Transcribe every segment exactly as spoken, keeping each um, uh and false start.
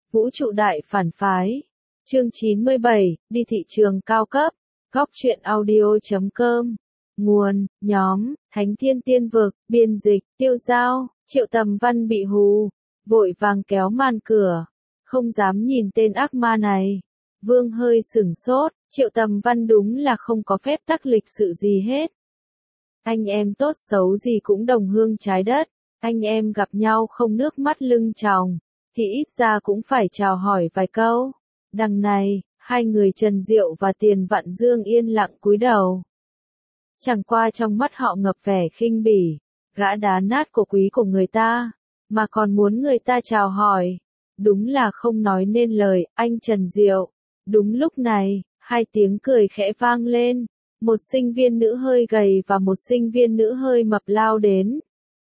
Vũ trụ đại phản phái. Chương chín mươi bảy, đi thị trường cao cấp. Góc truyện audio chấm com. Nguồn, nhóm, Thánh Thiên Tiên Vực, biên dịch, Tiêu Giao. Triệu Tầm Văn bị hù, vội vàng kéo màn cửa, không dám nhìn tên ác ma này. Vương hơi sửng sốt, Triệu Tầm Văn đúng là không có phép tắc lịch sự gì hết. Anh em tốt xấu gì cũng đồng hương trái đất, anh em gặp nhau không nước mắt lưng tròng, thì ít ra cũng phải chào hỏi vài câu. Đằng này, hai người Trần Diệu và Tiền Vạn Dương yên lặng cúi đầu. Chẳng qua trong mắt họ ngập vẻ khinh bỉ, gã đá nát cổ quý của người ta, mà còn muốn người ta chào hỏi. Đúng là không nói nên lời, anh Trần Diệu. Đúng lúc này, hai tiếng cười khẽ vang lên, một sinh viên nữ hơi gầy và một sinh viên nữ hơi mập lao đến.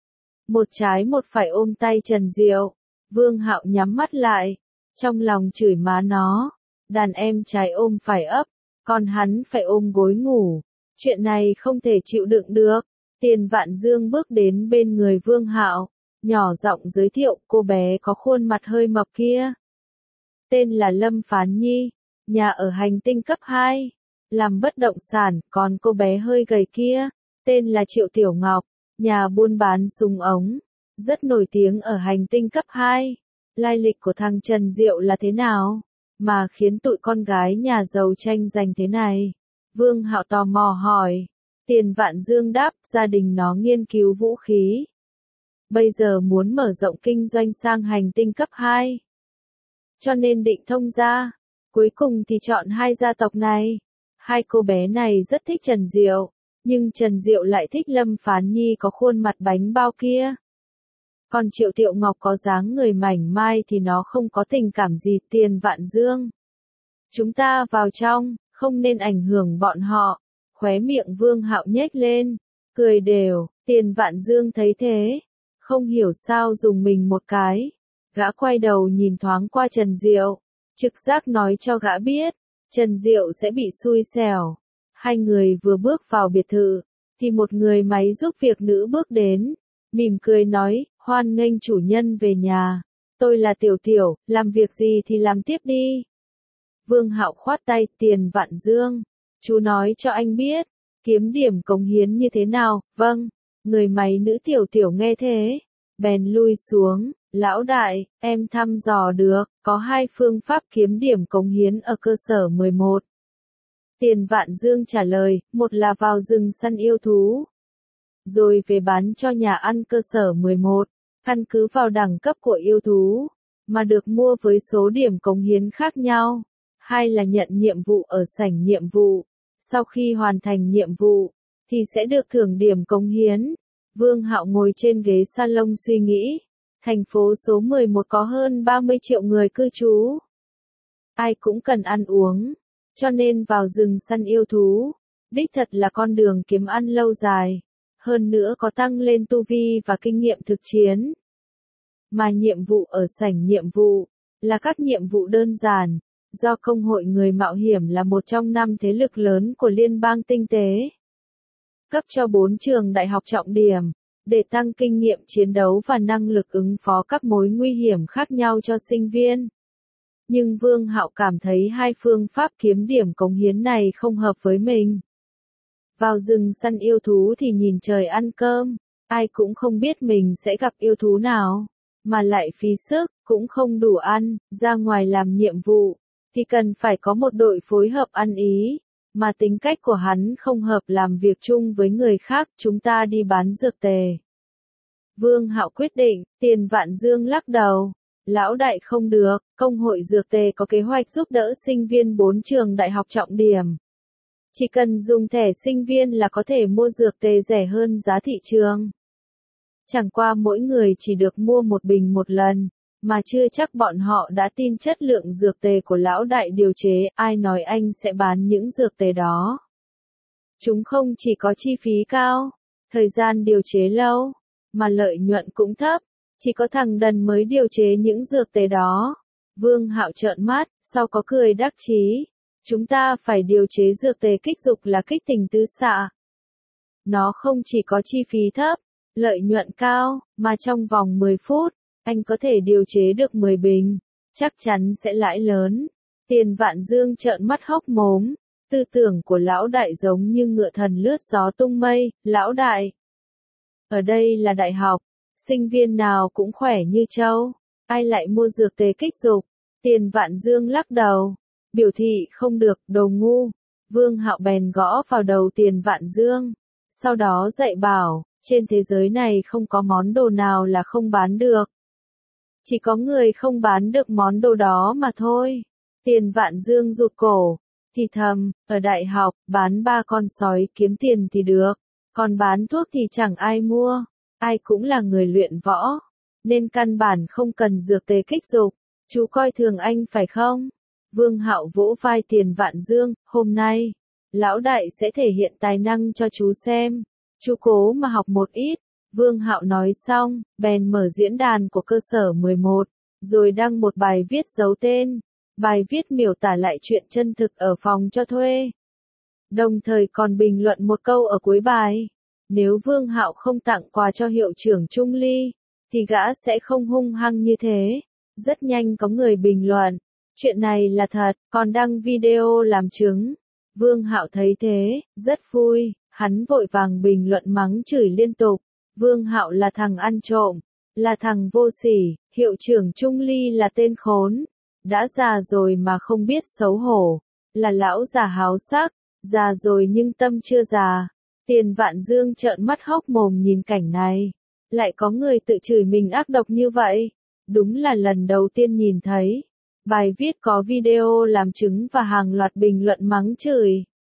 Một trái một phải ôm tay Trần Diệu, Vương Hạo nhắm mắt lại, trong lòng chửi má nó, đàn em trái ôm phải ấp, còn hắn phải ôm gối ngủ, chuyện này không thể chịu đựng được. Tiền Vạn Dương bước đến bên người Vương Hạo, nhỏ giọng giới thiệu cô bé có khuôn mặt hơi mập kia. Tên là Lâm Phán Nhi, nhà ở hành tinh cấp hai, làm bất động sản, còn cô bé hơi gầy kia, tên là Triệu Tiểu Ngọc, nhà buôn bán súng ống, rất nổi tiếng ở hành tinh cấp hai. Lai lịch của thằng Trần Diệu là thế nào, mà khiến tụi con gái nhà giàu tranh giành thế này? Vương Hạo tò mò hỏi. Tiền Vạn Dương đáp, gia đình nó nghiên cứu vũ khí. Bây giờ muốn mở rộng kinh doanh sang hành tinh cấp hai. Cho nên định thông gia. Cuối cùng thì chọn hai gia tộc này. Hai cô bé này rất thích Trần Diệu, nhưng Trần Diệu lại thích Lâm Phán Nhi có khuôn mặt bánh bao kia. Còn Triệu Tiểu Ngọc có dáng người mảnh mai thì nó không có tình cảm gì. Tiền Vạn Dương. Chúng ta vào trong, không nên ảnh hưởng bọn họ. Khóe miệng Vương Hạo nhếch lên, cười đều. Tiền Vạn Dương thấy thế, không hiểu sao dùng mình một cái. Gã quay đầu nhìn thoáng qua Trần Diệu, trực giác nói cho gã biết, Trần Diệu sẽ bị xui xẻo. Hai người vừa bước vào biệt thự, thì một người máy giúp việc nữ bước đến, mỉm cười nói, hoan nghênh chủ nhân về nhà. Tôi là Tiểu Tiểu, làm việc gì thì làm tiếp đi. Vương Hạo khoát tay. Tiền Vạn Dương, chú nói cho anh biết, kiếm điểm cống hiến như thế nào? Vâng. Người máy nữ Tiểu Tiểu nghe thế, bèn lui xuống. Lão đại, em thăm dò được, có hai phương pháp kiếm điểm cống hiến ở cơ sở mười một. Tiền Vạn Dương trả lời, một là vào rừng săn yêu thú, rồi về bán cho nhà ăn cơ sở mười một, căn cứ vào đẳng cấp của yêu thú, mà được mua với số điểm cống hiến khác nhau. Hai là nhận nhiệm vụ ở sảnh nhiệm vụ, sau khi hoàn thành nhiệm vụ, thì sẽ được thưởng điểm cống hiến. Vương Hạo ngồi trên ghế salon suy nghĩ. Thành phố số mười một có hơn ba mươi triệu người cư trú. Ai cũng cần ăn uống, cho nên vào rừng săn yêu thú, đích thật là con đường kiếm ăn lâu dài, hơn nữa có tăng lên tu vi và kinh nghiệm thực chiến. Mà nhiệm vụ ở sảnh nhiệm vụ, là các nhiệm vụ đơn giản, do Công hội Người Mạo Hiểm là một trong năm thế lực lớn của Liên bang Tinh tế, cấp cho bốn trường đại học trọng điểm, để tăng kinh nghiệm chiến đấu và năng lực ứng phó các mối nguy hiểm khác nhau cho sinh viên. Nhưng Vương Hạo cảm thấy hai phương pháp kiếm điểm cống hiến này không hợp với mình. Vào rừng săn yêu thú thì nhìn trời ăn cơm, ai cũng không biết mình sẽ gặp yêu thú nào, mà lại phí sức, cũng không đủ ăn. Ra ngoài làm nhiệm vụ, thì cần phải có một đội phối hợp ăn ý, mà tính cách của hắn không hợp làm việc chung với người khác. Chúng ta đi bán dược tề. Vương Hạo quyết định. Tiền Vạn Dương lắc đầu. Lão đại không được, Công hội Dược tề có kế hoạch giúp đỡ sinh viên bốn trường đại học trọng điểm. Chỉ cần dùng thẻ sinh viên là có thể mua dược tề rẻ hơn giá thị trường. Chẳng qua mỗi người chỉ được mua một bình một lần, mà chưa chắc bọn họ đã tin chất lượng dược tề của lão đại điều chế. Ai nói anh sẽ bán những dược tề đó? Chúng không chỉ có chi phí cao, thời gian điều chế lâu, mà lợi nhuận cũng thấp. Chỉ có thằng đần mới điều chế những dược tề đó. Vương Hạo trợn mắt, sau có cười đắc chí. Chúng ta phải điều chế dược tề kích dục là kích tình tứ xạ. Nó không chỉ có chi phí thấp, lợi nhuận cao, mà trong vòng mười phút, anh có thể điều chế được mười bình. chắc chắn sẽ lãi lớn. Tiền Vạn Dương trợn mắt hốc mồm, tư tưởng của lão đại giống như ngựa thần lướt gió tung mây, lão đại. Ở đây là đại học, sinh viên nào cũng khỏe như trâu, ai lại mua dược tề kích dục? Tiền Vạn Dương lắc đầu, biểu thị không được, đồ ngu. Vương Hạo bèn gõ vào đầu Tiền Vạn Dương, sau đó dạy bảo, trên thế giới này không có món đồ nào là không bán được. Chỉ có người không bán được món đồ đó mà thôi. Tiền Vạn Dương rụt cổ, thì thầm, ở đại học, bán ba con sói kiếm tiền thì được, còn bán thuốc thì chẳng ai mua, ai cũng là người luyện võ, nên căn bản không cần dược tề kích dục, chú coi thường anh phải không? Vương Hạo vỗ vai Tiền Vạn Dương, hôm nay, lão đại sẽ thể hiện tài năng cho chú xem, chú cố mà học một ít. Vương Hạo nói xong, bèn mở diễn đàn của cơ sở mười một, rồi đăng một bài viết giấu tên. Bài viết miêu tả lại chuyện chân thực ở phòng cho thuê. Đồng thời còn bình luận một câu ở cuối bài. Nếu Vương Hạo không tặng quà cho hiệu trưởng Trung Ly, thì gã sẽ không hung hăng như thế. Rất nhanh có người bình luận. Chuyện này là thật, còn đăng video làm chứng. Vương Hạo thấy thế, rất vui, hắn vội vàng bình luận mắng chửi liên tục. Vương Hạo là thằng ăn trộm, là thằng vô sỉ, hiệu trưởng Trung Ly là tên khốn. Đã già rồi mà không biết xấu hổ, là lão già háo sắc, già rồi nhưng tâm chưa già. Tiền Vạn Dương trợn mắt hốc mồm nhìn cảnh này, lại có người tự chửi mình ác độc như vậy, đúng là lần đầu tiên nhìn thấy. Bài viết có video làm chứng và hàng loạt bình luận mắng chửi.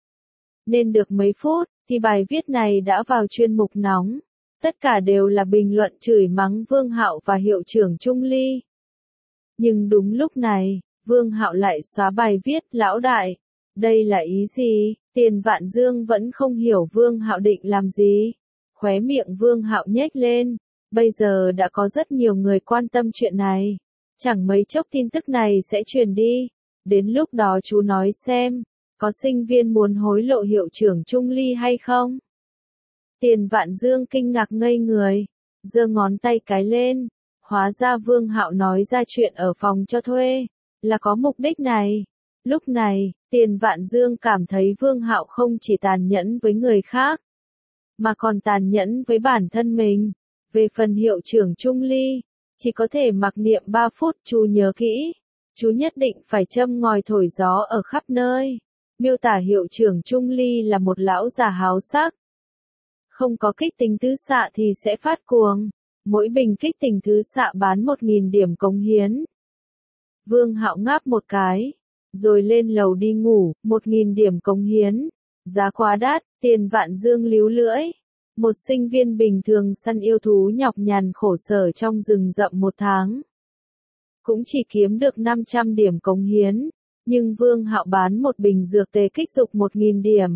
Nên được mấy phút, thì bài viết này đã vào chuyên mục nóng, tất cả đều là bình luận chửi mắng Vương Hạo và hiệu trưởng Trung Ly. Nhưng đúng lúc này, Vương Hạo lại xóa bài viết, lão đại, đây là ý gì? Tiền Vạn Dương vẫn không hiểu Vương Hạo định làm gì. Khóe miệng Vương Hạo nhếch lên, bây giờ đã có rất nhiều người quan tâm chuyện này. Chẳng mấy chốc tin tức này sẽ truyền đi. Đến lúc đó chú nói xem, có sinh viên muốn hối lộ hiệu trưởng Trung Ly hay không? Tiền Vạn Dương kinh ngạc ngây người, giơ ngón tay cái lên. Hóa ra Vương Hạo nói ra chuyện ở phòng cho thuê, là có mục đích này. Lúc này, Tiền Vạn Dương cảm thấy Vương Hạo không chỉ tàn nhẫn với người khác, mà còn tàn nhẫn với bản thân mình. Về phần hiệu trưởng Trung Ly, chỉ có thể mặc niệm ba phút, chú nhớ kỹ. Chú nhất định phải châm ngòi thổi gió ở khắp nơi. Miêu tả hiệu trưởng Trung Ly là một lão già háo sắc. Không có kích tính tứ xạ thì sẽ phát cuồng. Mỗi bình kích tình thứ xạ bán một nghìn điểm cống hiến. Vương Hạo ngáp một cái, rồi lên lầu đi ngủ, một nghìn điểm cống hiến. Giá quá đắt, Tiền Vạn Dương líu lưỡi. Một sinh viên bình thường săn yêu thú nhọc nhằn khổ sở trong rừng rậm một tháng. Cũng chỉ kiếm được năm trăm điểm cống hiến, nhưng Vương Hạo bán một bình dược tề kích dục một nghìn điểm.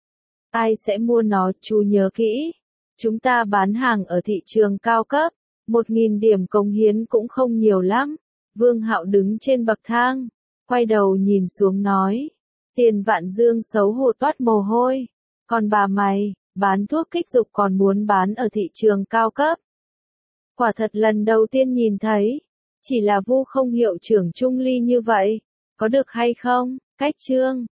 Ai sẽ mua nó, chú nhớ kỹ. Chúng ta bán hàng ở thị trường cao cấp, một nghìn điểm cống hiến cũng không nhiều lắm. Vương Hạo đứng trên bậc thang, quay đầu nhìn xuống nói. Tiền Vạn Dương xấu hổ toát mồ hôi. Còn bà mày, bán thuốc kích dục còn muốn bán ở thị trường cao cấp. Quả thật lần đầu tiên nhìn thấy, chỉ là vu không hiệu trưởng Trung Ly như vậy, có được hay không? Cách chương